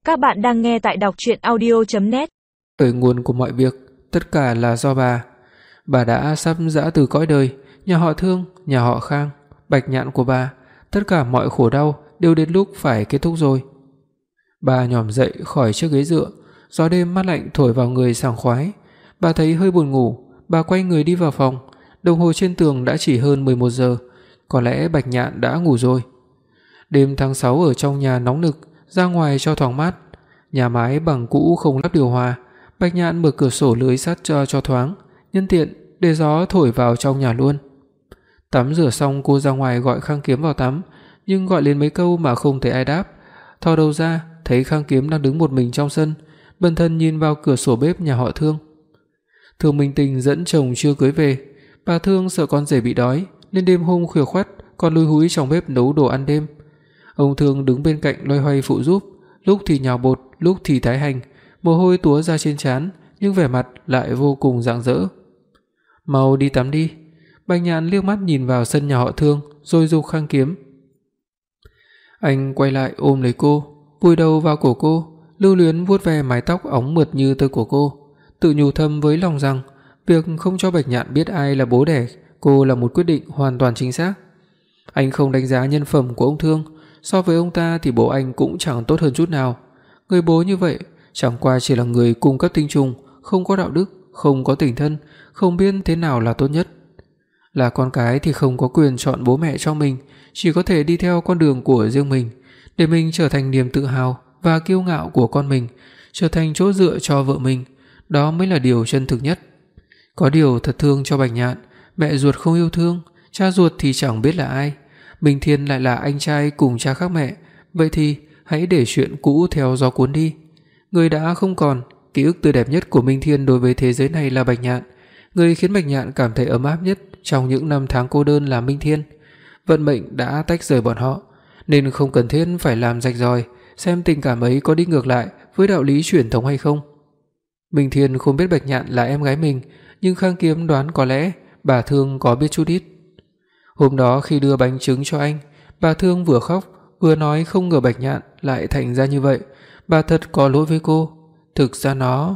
Các bạn đang nghe tại đọc truyện audio.net. Khởi nguồn của mọi việc tất cả là do bà. Bà đã sắp giã từ cõi đời, nhà họ Thương, nhà họ Khang, Bạch Nhạn của bà, tất cả mọi khổ đau đều đến lúc phải kết thúc rồi. Bà nhỏm dậy khỏi chiếc ghế dựa, gió đêm mát lạnh thổi vào người sảng khoái. Bà thấy hơi buồn ngủ, bà quay người đi vào phòng. Đồng hồ trên tường đã chỉ hơn 11 giờ, có lẽ Bạch Nhạn đã ngủ rồi. Đêm tháng 6 ở trong nhà nóng nực, ra ngoài cho thoáng mát. Nhà mái bằng cũ không lắp điều hòa, Bạch Nhạn mở cửa sổ lưới sắt cho thoáng, nhân tiện để gió thổi vào trong nhà luôn. Tắm rửa xong cô ra ngoài gọi Khang Kiếm vào tắm, nhưng gọi lên mấy câu mà không thấy ai đáp. Thò đầu ra, thấy Khang Kiếm đang đứng một mình trong sân, bần thần nhìn vào cửa sổ bếp nhà họ Thương. Thương Minh Tình dẫn chồng chưa cưới về, bà Thương sợ con rể bị đói, nên đêm hôm khuya khoắt còn lúi húi trong bếp nấu đồ ăn đêm. Ông Thương đứng bên cạnh loay hoay phụ giúp, lúc thì nhào bột, lúc thì thái hành, mồ hôi túa ra trên trán, nhưng vẻ mặt lại vô cùng rạng rỡ. "Mau đi tắm đi." Bạch Nhạn liếc mắt nhìn vào sân nhà họ Thương, rồi giục Khang Kiếm. Anh quay lại ôm lấy cô, vùi đầu vào cổ cô, lưu luyến vuốt ve mái tóc óng mượt như tơ của cô, tự nhủ thầm với lòng rằng việc không cho Bạch Nhạn biết ai là bố đẻ cô là một quyết định hoàn toàn chính xác. Anh không đánh giá nhân phẩm của ông Thương, so với ông ta thì bố anh cũng chẳng tốt hơn chút nào. Người bố như vậy chẳng qua chỉ là người cung cấp tinh trùng, không có đạo đức, không có tình thân, không biết thế nào là tốt nhất. Là con cái thì không có quyền chọn bố mẹ cho mình, chỉ có thể đi theo con đường của riêng mình, để mình trở thành niềm tự hào và kiêu ngạo của con mình, trở thành chỗ dựa cho vợ mình, đó mới là điều chân thực nhất. Có điều thật thương cho Bạch Nhạn, mẹ ruột không yêu thương, cha ruột thì chẳng biết là ai, Minh Thiên lại là anh trai cùng cha khác mẹ, vậy thì hãy để chuyện cũ theo gió cuốn đi. Người đã không còn, ký ức tươi đẹp nhất của Minh Thiên đối với thế giới này là Bạch Nhạn, người khiến Bạch Nhạn cảm thấy ấm áp nhất trong những năm tháng cô đơn là Minh Thiên. Vận mệnh đã tách rời bọn họ, nên không cần thiết phải làm rạch ròi xem tình cảm ấy có đi ngược lại với đạo lý truyền thống hay không. Minh Thiên không biết Bạch Nhạn là em gái mình, nhưng Khang Kiếm đoán có lẽ bà Thương có biết chút ít. Hôm đó khi đưa bánh trứng cho anh, bà Thương vừa khóc vừa nói không ngờ Bạch Nhạn lại thành ra như vậy, bà thật có lỗi với cô. Thực ra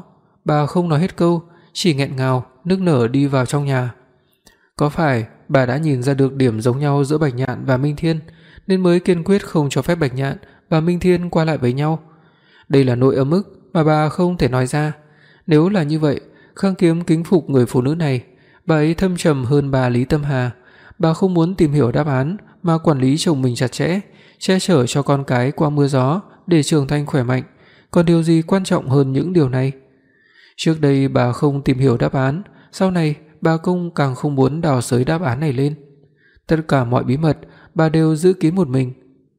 bà không nói hết câu, chỉ nghẹn ngào nức nở đi vào trong nhà. Có phải bà đã nhìn ra được điểm giống nhau giữa Bạch Nhạn và Minh Thiên, nên mới kiên quyết không cho phép Bạch Nhạn và Minh Thiên qua lại với nhau? Đây là nỗi ấm ức mà bà không thể nói ra. Nếu là như vậy, Khang Kiếm kính phục người phụ nữ này, bà ấy thâm trầm hơn bà Lý Tâm Hà. Bà không muốn tìm hiểu đáp án mà quản lý chồng mình chặt chẽ, che chở cho con cái qua mưa gió để trưởng thành khỏe mạnh, còn điều gì quan trọng hơn những điều này? Trước đây bà không tìm hiểu đáp án, sau này bà càng không muốn đào xới đáp án này lên. Tất cả mọi bí mật bà đều giữ kín một mình.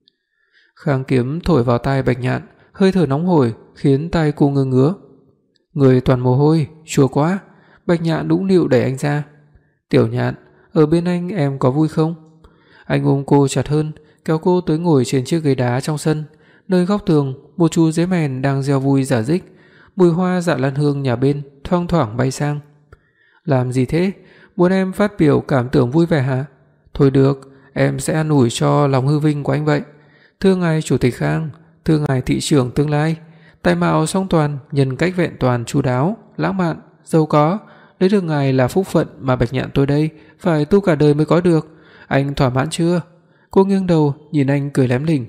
Khang Kiếm thổi vào tai Bạch Nhạn, hơi thở nóng hổi khiến tai cô ngứa ngứa. Người toàn mồ hôi, chua quá. Bạch Nhạn nũng nịu đẩy anh ra. "Tiểu Nhạn, ở bên anh em có vui không?" Anh ôm cô chặt hơn, kéo cô tới ngồi trên chiếc ghế đá trong sân, nơi góc tường một chú dế mèn đang reo vui rả rích, mùi hoa dạ lan hương nhà bên thoang thoảng bay sang. "Làm gì thế? Muốn em phát biểu cảm tưởng vui vẻ hả? Thôi được, em sẽ an ủi cho lòng hư vinh của anh vậy. Thưa ngài chủ tịch Khang, thưa ngài thị trưởng tương lai, tài mạo song toàn, nhân cách vẹn toàn chu đáo, lãng mạn, giàu có, lấy được ngài là phúc phận mà Bạch Nhạn tôi đây phải tu cả đời mới có được. Anh thỏa mãn chưa?" Cô nghiêng đầu nhìn anh cười lém lỉnh.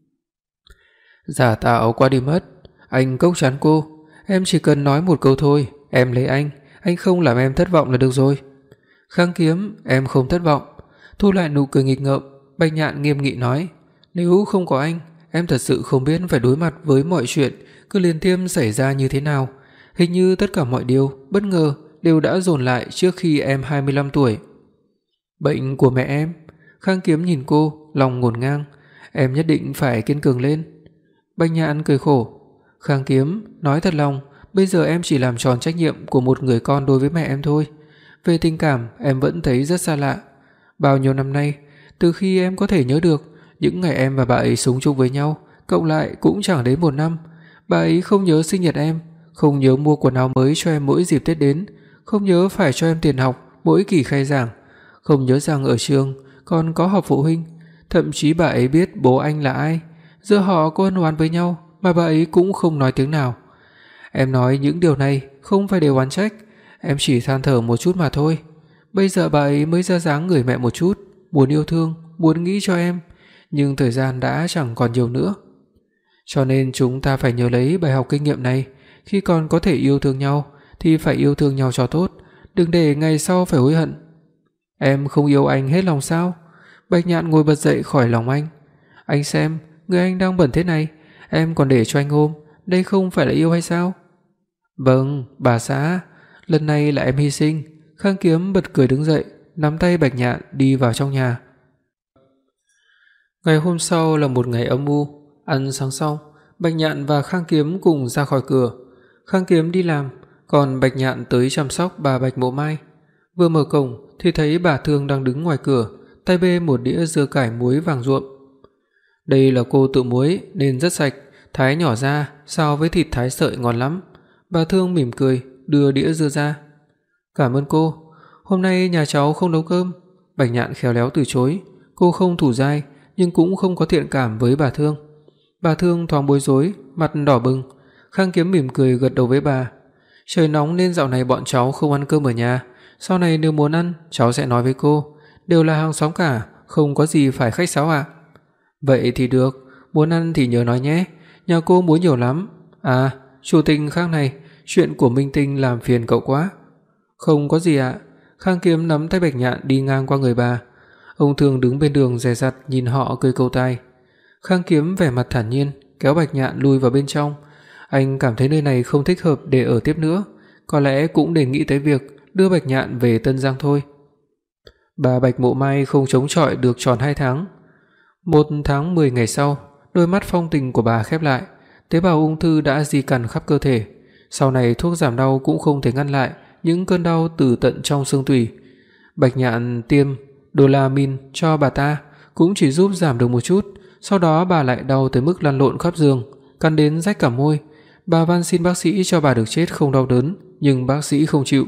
Giả tạo quá đi mất. Anh cốc chán cô. "Em chỉ cần nói một câu thôi, em lấy anh không làm em thất vọng là được rồi." "Khang Kiếm, em không thất vọng." Thu lại nụ cười nghịch ngợm, Bạch Nhạn nghiêm nghị nói, "Nếu không có anh, em thật sự không biết phải đối mặt với mọi chuyện cứ liên tiếp xảy ra như thế nào. Hình như tất cả mọi điều bất ngờ đều đã dồn lại trước khi em 25 tuổi." "Bệnh của mẹ em." Khang Kiếm nhìn cô, lòng ngổn ngang. "Em nhất định phải kiên cường lên." Bạch Nhạn cười khổ. "Khang Kiếm, nói thật lòng, bây giờ em chỉ làm tròn trách nhiệm của một người con đối với mẹ em thôi. Về tình cảm em vẫn thấy rất xa lạ. Bao nhiêu năm nay, từ khi em có thể nhớ được, những ngày em và bà ấy sống chung với nhau, cộng lại cũng chẳng đến 1 năm. Bà ấy không nhớ sinh nhật em, không nhớ mua quần áo mới cho em mỗi dịp Tết đến, không nhớ phải cho em tiền học mỗi kỳ khai giảng, không nhớ rằng ở trường còn có họp phụ huynh, thậm chí bà ấy biết bố anh là ai. Giữa họ có ân oán với nhau, mà bà ấy cũng không nói tiếng nào. Em nói những điều này không phải để oán trách, em chỉ than thở một chút mà thôi. Bây giờ bà ấy mới ra dáng người mẹ một chút, muốn yêu thương, muốn nghĩ cho em, nhưng thời gian đã chẳng còn nhiều nữa. Cho nên chúng ta phải nhớ lấy bài học kinh nghiệm này, khi còn có thể yêu thương nhau thì phải yêu thương nhau cho tốt, đừng để ngày sau phải hối hận. Em không yêu anh hết lòng sao? Bạch Nhạn ngồi bật dậy khỏi lòng anh. Anh xem, người anh đang bẩn thế này, em còn để cho anh ôm, đây không phải là yêu hay sao? Vâng, bà xã, lần này là em hy sinh. Khang Kiếm bật cười đứng dậy, nắm tay Bạch Nhạn đi vào trong nhà. Ngày hôm sau là một ngày âm u. Ăn sáng xong, Bạch Nhạn và Khang Kiếm cùng ra khỏi cửa. Khang Kiếm đi làm, còn Bạch Nhạn tới chăm sóc bà Bạch Mộ Mai. Vừa mở cổng thì thấy bà Thương đang đứng ngoài cửa, tay bê một đĩa dưa cải muối vàng ruộm. Đây là cô tự muối nên rất sạch, thái nhỏ ra, xào với thịt thái sợi ngon lắm. Bà Thương mỉm cười, đưa đĩa dưa ra. Cảm ơn cô, hôm nay nhà cháu không nấu cơm. Bạch Nhạn khéo léo từ chối, cô không thủ dai nhưng cũng không có thiện cảm với bà Thương. Bà Thương thoáng bối rối, mặt đỏ bừng. Khang Kiếm mỉm cười gật đầu với bà. Trời nóng nên dạo này bọn cháu không ăn cơm ở nhà, sau này nếu muốn ăn, cháu sẽ nói với cô, đều là hàng xóm cả, không có gì phải khách sáo ạ. Vậy thì được, muốn ăn thì nhớ nói nhé, nhà cô muối nhiều lắm. À, chủ tịch Khang này, chuyện của Minh Tinh làm phiền cậu quá. Không có gì ạ. Khang Kiếm nắm tay Bạch Nhạn đi ngang qua người bà. Ông Thường đứng bên đường dè dặt nhìn họ cười câu tai. Khang Kiếm vẻ mặt thản nhiên, kéo Bạch Nhạn lui vào bên trong. Anh cảm thấy nơi này không thích hợp để ở tiếp nữa, có lẽ cũng để nghĩ tới việc đưa Bạch Nhạn về Tân Giang thôi. Bà Bạch Mộ Mai không chống chọi được tròn 2 tháng. 1 tháng 10 ngày sau, đôi mắt phong tình của bà khép lại, tế bào ung thư đã di căn khắp cơ thể. Sau này thuốc giảm đau cũng không thể ngăn lại những cơn đau từ tận trong xương tủy. Bạch Nhạn tiêm Dolamin cho bà ta cũng chỉ giúp giảm được một chút, sau đó bà lại đau tới mức lăn lộn khắp giường, cắn đến rách cả môi. Bà van xin bác sĩ cho bà được chết không đau đớn, nhưng bác sĩ không chịu.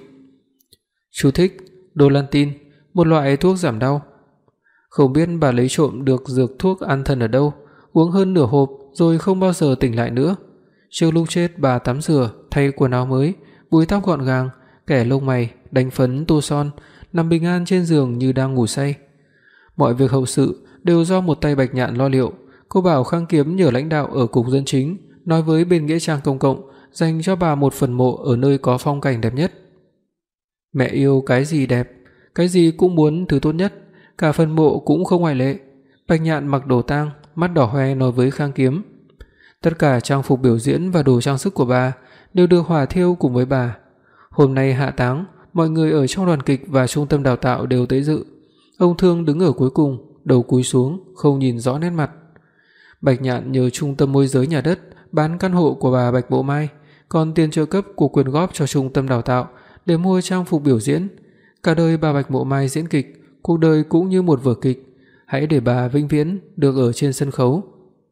Chú thích: Dolantin, một loại thuốc giảm đau. Không biết bà lấy trộm được dược thuốc an thần ở đâu, uống hơn nửa hộp rồi không bao giờ tỉnh lại nữa. Trước lúc chết bà tắm rửa, thay quần áo mới, búi tóc gọn gàng, kẻ lông mày, đánh phấn tô son, nằm bình an trên giường như đang ngủ say. Mọi việc hậu sự đều do một tay Bạch Nhạn lo liệu. Cô bảo Khang Kiếm nhờ lãnh đạo ở cục dân chính nói với bên nghĩa trang công cộng dành cho bà một phần mộ ở nơi có phong cảnh đẹp nhất. Mẹ yêu cái gì đẹp, cái gì cũng muốn thứ tốt nhất, cả phần mộ cũng không ngoại lệ. Bạch Nhạn mặc đồ tang, mắt đỏ hoe nói với Khang Kiếm. Tất cả trang phục biểu diễn và đồ trang sức của bà đều được hỏa thiêu cùng với bà. Hôm nay hạ táng, mọi người ở trong đoàn kịch và trung tâm đào tạo đều tới dự. Ông Thương đứng ở cuối cùng, đầu cúi xuống, không nhìn rõ nét mặt. Bạch Nhạn nhờ trung tâm môi giới nhà đất bán căn hộ của bà Bạch Mộ Mai, còn tiền trợ cấp của quyên góp cho trung tâm đào tạo để mua trang phục biểu diễn. Cả đời bà Bạch Mộ Mai diễn kịch, cuộc đời cũng như một vở kịch, hãy để bà vĩnh viễn được ở trên sân khấu.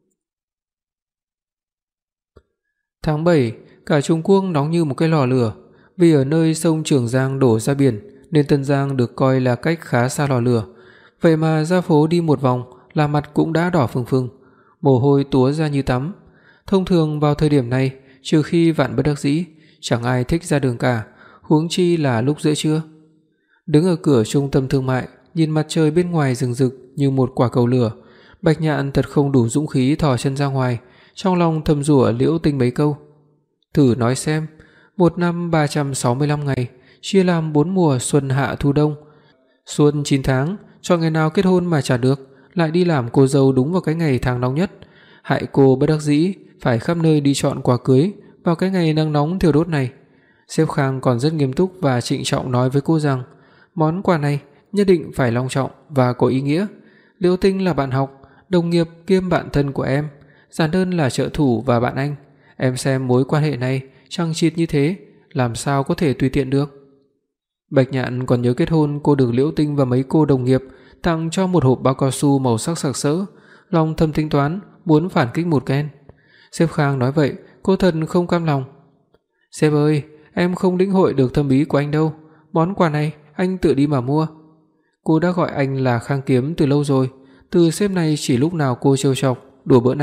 Tháng 7, cả Trung Quốc nóng như một cái lò lửa, vì ở nơi sông Trường Giang đổ ra biển nên Tân Giang được coi là cách khá xa lò lửa. Vậy mà ra phố đi một vòng là mặt cũng đã đỏ phừng phừng, mồ hôi túa ra như tắm. Thông thường vào thời điểm này, trừ khi vạn bất đắc dĩ, chẳng ai thích ra đường cả, huống chi là lúc giữa trưa. Đứng ở cửa trung tâm thương mại, nhìn mặt trời bên ngoài rừng rực như một quả cầu lửa, Bạch Nhạn thật không đủ dũng khí thò chân ra ngoài, trong lòng thầm rủa Liễu Tinh mấy câu. Thử nói xem, một năm 365 ngày, chia làm 4 mùa xuân hạ thu đông. Xuân 9 tháng, chọn ngày nào kết hôn mà chả được, lại đi làm cô dâu đúng vào cái ngày tháng nóng nhất. Hại cô bất đắc dĩ phải khắp nơi đi chọn quà cưới vào cái ngày nắng nóng thiêu đốt này. Sếp Khang còn rất nghiêm túc và trịnh trọng nói với cô rằng món quà này nhất định phải long trọng và có ý nghĩa. Liễu Tinh là bạn học, đồng nghiệp kiêm bạn thân của em, Giản Đơn là trợ thủ và bạn anh. Em xem mối quan hệ này chằng chịt như thế, làm sao có thể tùy tiện được. Bạch Nhạn còn nhớ kết hôn cô được Liễu Tinh và mấy cô đồng nghiệp tặng cho một hộp bao cao su màu sắc sặc sỡ, lòng thầm tính toán muốn phản kích một phen. Sếp Khang nói vậy, cô thật không cam lòng. Sếp ơi, em không lĩnh hội được thâm ý của anh đâu, món quà này anh tự đi mà mua. Cô đã gọi anh là Khang Kiếm từ lâu rồi, từ sếp này chỉ lúc nào cô trêu chọc, đùa bỡn anh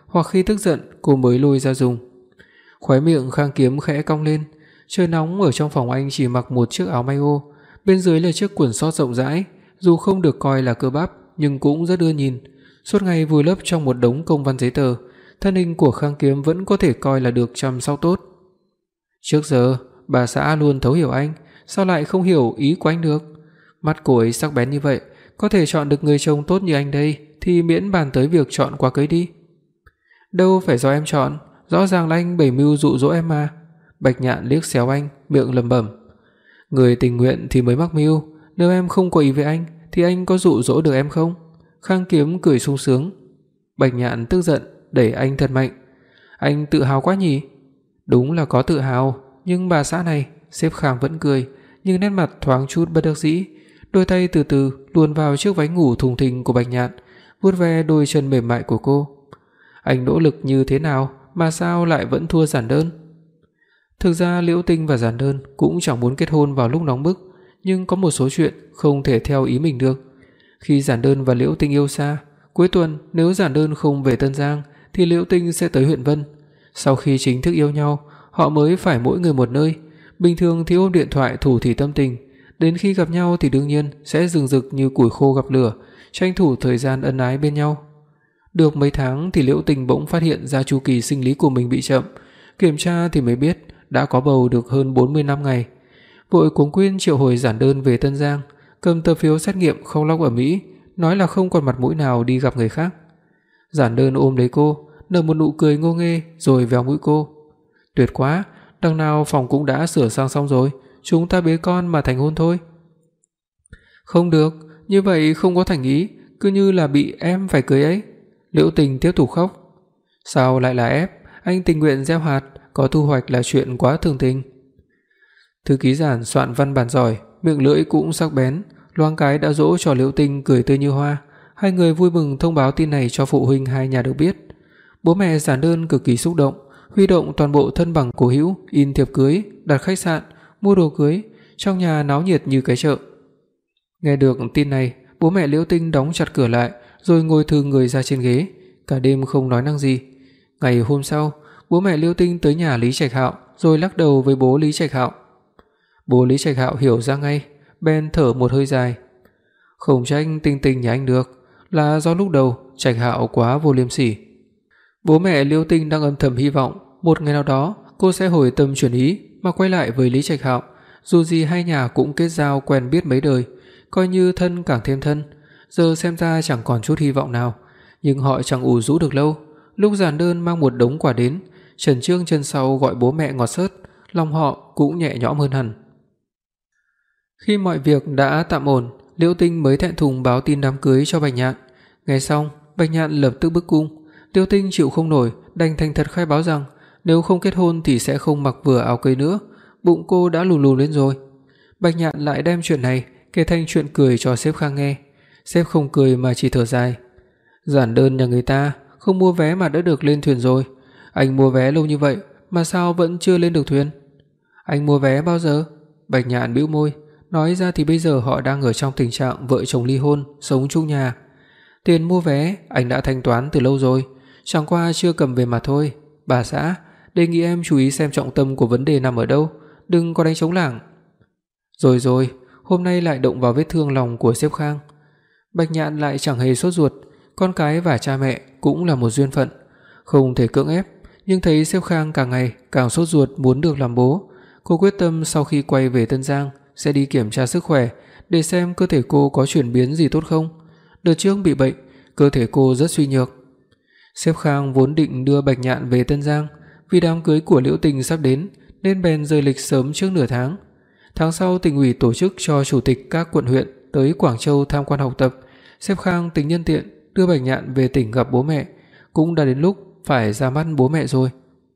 hoặc khi tức giận cô mới lôi ra dùng. Khóe miệng Khang Kiếm khẽ cong lên. Trời nóng, ở trong phòng anh chỉ mặc một chiếc áo may ô, bên dưới là chiếc quần sót rộng rãi, dù không được coi là cơ bắp nhưng cũng rất ưa nhìn. Suốt ngày vùi lấp trong một đống công văn giấy tờ, thân hình của Khang Kiếm vẫn có thể coi là được chăm sóc tốt. Trước giờ, bà xã luôn thấu hiểu anh, sao lại không hiểu ý của anh được? Mắt cô ấy sắc bén như vậy, có thể chọn được người chồng tốt như anh đây thì miễn bàn tới việc chọn qua cưới đi. Đâu phải do em chọn, rõ ràng là anh bày mưu dụ dỗ em mà. Bạch Nhạn liếc xéo anh, miệng lẩm bẩm. Người tình nguyện thì mới mắc mưu, nếu em không có ý với anh thì anh có dụ dỗ được em không? Khang Kiếm cười sung sướng. Bạch Nhạn tức giận, đẩy anh thật mạnh. Anh tự hào quá nhỉ? Đúng là có tự hào, nhưng bà xã này, sếp Khang vẫn cười, nhưng nét mặt thoáng chút bất đắc dĩ, đôi tay từ từ luồn vào chiếc váy ngủ thùng thình của Bạch Nhạn, vuốt ve đôi chân mềm mại của cô. Anh nỗ lực như thế nào mà sao lại vẫn thua Giản Đơn? Thực ra Liễu Tinh và Giản Đơn cũng chẳng muốn kết hôn vào lúc nóng bức, nhưng có một số chuyện không thể theo ý mình được. Khi Giản Đơn và Liễu Tinh yêu xa, cuối tuần nếu Giản Đơn không về Tân Giang thì Liễu Tinh sẽ tới huyện Vân. Sau khi chính thức yêu nhau, họ mới phải mỗi người một nơi. Bình thường thì ôm điện thoại thủ thỉ tâm tình, đến khi gặp nhau thì đương nhiên sẽ rừng rực như củi khô gặp lửa, tranh thủ thời gian ân ái bên nhau. Được mấy tháng thì Liễu Tinh bỗng phát hiện ra chu kỳ sinh lý của mình bị chậm, kiểm tra thì mới biết đã có bầu được hơn 45 ngày. Vội cuống quýt triệu hồi Giản Đơn về Tân Giang, cầm tờ phiếu xét nghiệm khóc lóc ở Mỹ, nói là không còn mặt mũi nào đi gặp người khác. Giản Đơn ôm lấy cô, nở một nụ cười ngô nghê rồi véo mũi cô. Tuyệt quá, đằng nào phòng cũng đã sửa sang xong rồi, chúng ta bế con mà thành hôn thôi. Không được, như vậy không có thành ý, cứ như là bị em phải cưới ấy. Liễu Tình tiếp tục khóc. Sao lại là ép, anh tình nguyện gieo hạt, có thu hoạch là chuyện quá thường tình. Thư ký Giản soạn văn bản giỏi, miệng lưỡi cũng sắc bén, loáng cái đã dỗ cho Liễu Tinh cười tươi như hoa. Hai người vui mừng thông báo tin này cho phụ huynh hai nhà được biết. Bố mẹ Giản Đơn cực kỳ xúc động, huy động toàn bộ thân bằng cố hữu, in thiệp cưới, đặt khách sạn, mua đồ cưới, trong nhà náo nhiệt như cái chợ. Nghe được tin này, bố mẹ Liễu Tinh đóng chặt cửa lại, rồi ngồi thừ người ra trên ghế, cả đêm không nói năng gì. Ngày hôm sau, bố mẹ Liễu Tinh tới nhà Lý Trạch Hạo, rồi lắc đầu với bố Lý Trạch Hạo. Bố Lý Trạch Hạo hiểu ra ngay, bèn thở một hơi dài. Không trách Tinh Tinh nhà anh được, là do lúc đầu Trạch Hạo quá vô liêm sỉ. Bố mẹ Liễu Tinh đang âm thầm hy vọng một ngày nào đó cô sẽ hồi tâm chuyển ý mà quay lại với Lý Trạch Hạo, dù gì hai nhà cũng kết giao quen biết mấy đời, coi như thân càng thêm thân. Giờ xem ra chẳng còn chút hy vọng nào, nhưng họ chẳng ủ rũ được lâu. Lúc Giản Đơn mang một đống quà đến, Trần Trương chân sau gọi bố mẹ ngọt xớt, lòng họ cũng nhẹ nhõm hơn hẳn. Khi mọi việc đã tạm ổn, Liễu Tinh mới thẹn thùng báo tin đám cưới cho Bạch Nhạn. Nghe xong, Bạch Nhạn lập tức bức cung. Liễu Tinh chịu không nổi, đành thành thật khai báo rằng nếu không kết hôn thì sẽ không mặc vừa áo cưới nữa, bụng cô đã lùn lùn lên rồi. Bạch Nhạn lại đem chuyện này kể thành chuyện cười cho sếp Khang nghe. Sếp không cười mà chỉ thở dài. Giản Đơn nhà người ta không mua vé mà đã được lên thuyền rồi, anh mua vé lâu như vậy mà sao vẫn chưa lên được thuyền? Anh mua vé bao giờ? Bạch Nhạn bĩu môi, nói ra thì bây giờ họ đang ở trong tình trạng vợ chồng ly hôn, sống chung nhà. Tiền mua vé anh đã thanh toán từ lâu rồi, chẳng qua chưa cầm về mà thôi. Bà xã, đề nghị em chú ý xem trọng tâm của vấn đề nằm ở đâu, đừng có đánh trống lảng. Rồi, hôm nay lại động vào vết thương lòng của sếp Khang. Bạch Nhạn lại chẳng hề sốt ruột, con cái và cha mẹ cũng là một duyên phận, không thể cưỡng ép, nhưng thấy sếp Khang càng ngày càng sốt ruột muốn được làm bố, cô quyết tâm sau khi quay về Tân Giang sẽ đi kiểm tra sức khỏe để xem cơ thể cô có chuyển biến gì tốt không. Đợt trước bị bệnh, cơ thể cô rất suy nhược. Sếp Khang vốn định đưa Bạch Nhạn về Tân Giang, vì đám cưới của Liễu Tình sắp đến nên bèn rời lịch sớm trước nửa tháng. Tháng sau tỉnh ủy tổ chức cho chủ tịch các quận huyện tới Quảng Châu tham quan học tập, sếp Khang tính nhân tiện đưa Bạch Nhạn về tỉnh gặp bố mẹ, cũng đã đến lúc phải ra mắt bố mẹ rồi.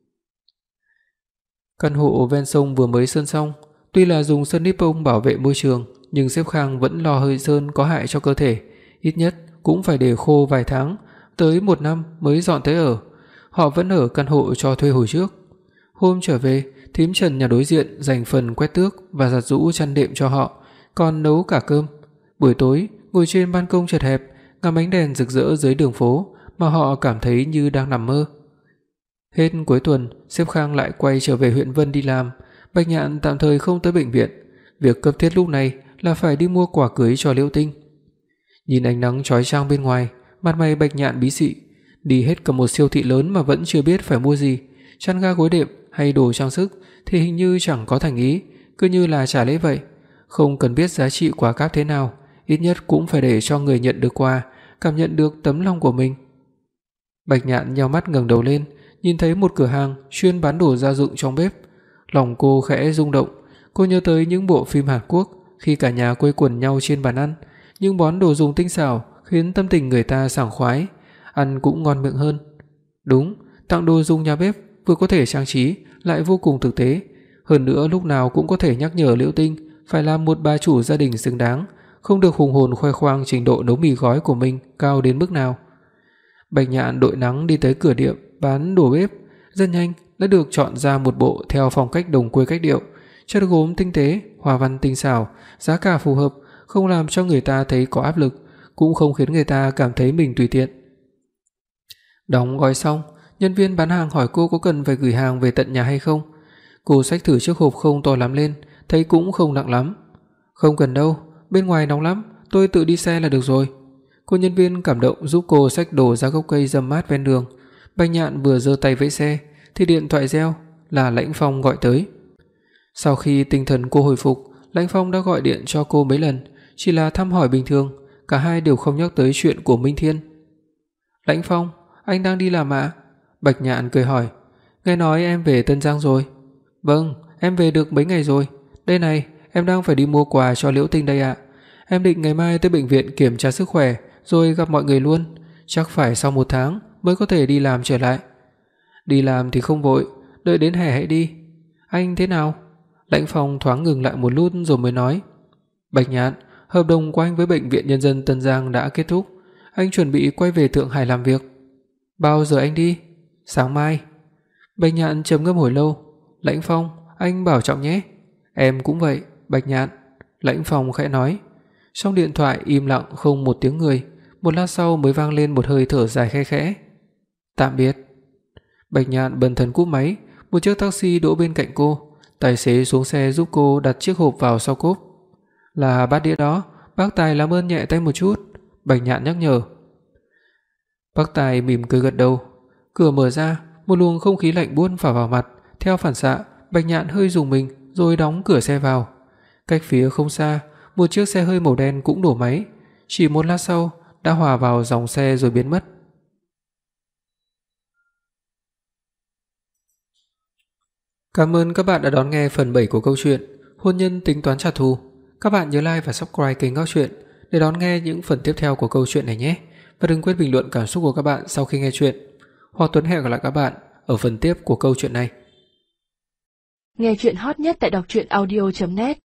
Căn hộ ven sông vừa mới sơn xong, tuy là dùng sơn nippon bảo vệ môi trường, nhưng sếp Khang vẫn lo hơi sơn có hại cho cơ thể, ít nhất cũng phải để khô vài tháng, tới 1 năm mới dọn tới ở. Họ vẫn ở căn hộ cho thuê hồi trước. Hôm trở về, thím Trần nhà đối diện dành phần quét tước và giặt giũ chăn đệm cho họ, còn nấu cả cơm. Buổi tối, ngồi trên ban công chật hẹp, ngắm ánh đèn rực rỡ dưới đường phố mà họ cảm thấy như đang nằm mơ. Hết cuối tuần, sếp Khang lại quay trở về huyện Vân đi làm, Bạch Nhạn tạm thời không tới bệnh viện, việc cấp thiết lúc này là phải đi mua quà cưới cho Liễu Tinh. Nhìn ánh nắng chói chang bên ngoài, mặt mày Bạch Nhạn bí xị, đi hết cả một siêu thị lớn mà vẫn chưa biết phải mua gì, chăn ga gối đệm hay đồ trang sức thì hình như chẳng có thành ý, cứ như là trả lễ vậy, không cần biết giá trị quà cáp thế nào, ít nhất cũng phải để cho người nhận được quà cảm nhận được tấm lòng của mình. Bạch Nhạn nheo mắt ngẩng đầu lên, nhìn thấy một cửa hàng chuyên bán đồ gia dụng trong bếp, lòng cô khẽ rung động, cô nhớ tới những bộ phim Hàn Quốc khi cả nhà quây quần nhau trên bàn ăn, những món đồ dùng tinh xảo khiến tâm tình người ta sảng khoái, ăn cũng ngon miệng hơn. Đúng, tặng đồ dùng nhà bếp vừa có thể trang trí lại vô cùng thực tế, hơn nữa lúc nào cũng có thể nhắc nhở Liễu Tinh phải làm một bà chủ gia đình xứng đáng, không được hùng hồn khoe khoang trình độ nấu mì gói của mình cao đến mức nào. Bạch Nhạn đội nắng đi tới cửa tiệm bán đồ bếp, rất nhanh đã được chọn ra một bộ theo phong cách đồng quê cách điệu, chất gốm tinh tế, hoa văn tinh xảo, giá cả phù hợp, không làm cho người ta thấy có áp lực, cũng không khiến người ta cảm thấy mình tùy tiện. Đóng gói xong, nhân viên bán hàng hỏi cô có cần phải gửi hàng về tận nhà hay không. Cô xách thử chiếc hộp không to lắm lên, thấy cũng không nặng lắm. Không cần đâu, bên ngoài nóng lắm, tôi tự đi xe là được rồi. Cô nhân viên cảm động giúp cô xách đồ ra gốc cây râm mát ven đường. Bạch Nhạn vừa giơ tay vẫy xe thì điện thoại reo, là Lãnh Phong gọi tới. Sau khi tinh thần cô hồi phục, Lãnh Phong đã gọi điện cho cô mấy lần, chỉ là thăm hỏi bình thường, cả hai đều không nhắc tới chuyện của Minh Thiên. "Lãnh Phong, anh đang đi làm ạ?" Bạch Nhạn cười hỏi. "Nghe nói em về Tân Giang rồi." "Vâng, em về được mấy ngày rồi. Đây này, em đang phải đi mua quà cho Liễu Tinh đây ạ. Em định ngày mai tới bệnh viện kiểm tra sức khỏe rồi gặp mọi người luôn, chắc phải sau 1 tháng mới có thể đi làm trở lại." "Đi làm thì không vội, đợi đến hè hãy đi." "Anh thế nào?" Lãnh Phong thoáng ngừng lại một lúc rồi mới nói. "Bạch Nhạn, hợp đồng của anh với bệnh viện nhân dân Tân Giang đã kết thúc, anh chuẩn bị quay về Thượng Hải làm việc." "Bao giờ anh đi?" "Sáng mai." Bạch Nhạn trầm ngâm hồi lâu. "Lãnh Phong, anh bảo trọng nhé." "Em cũng vậy, Bạch Nhạn." Lãnh Phong khẽ nói. Trong điện thoại im lặng không một tiếng người, một lát sau mới vang lên một hơi thở dài khe khẽ. "Tạm biệt." Bạch Nhạn bần thần cúp máy, một chiếc taxi đỗ bên cạnh cô, tài xế xuống xe giúp cô đặt chiếc hộp vào sau cốp. "Là bát đĩa đó, bác Tài làm ơn nhẹ tay một chút." Bạch Nhạn nhắc nhở. Bác Tài mỉm cười gật đầu. Cửa mở ra, một luồng không khí lạnh buốt phả vào mặt, theo phản xạ, Bạch Nhạn hơi rùng mình rồi đóng cửa xe vào. Cách phía không xa, một chiếc xe hơi màu đen cũng nổ máy, chỉ một lát sau đã hòa vào dòng xe rồi biến mất. Cảm ơn các bạn đã đón nghe phần 7 của câu chuyện Hôn nhân tính toán trả thù. Các bạn nhớ like và subscribe kênh Góc Truyện để đón nghe những phần tiếp theo của câu chuyện này nhé. Và đừng quên bình luận cảm xúc của các bạn sau khi nghe chuyện. Hoặc Tuấn hẹn gặp lại các bạn ở phần tiếp của câu chuyện này. Nghe chuyện hot nhất tại đọc truyện audio.net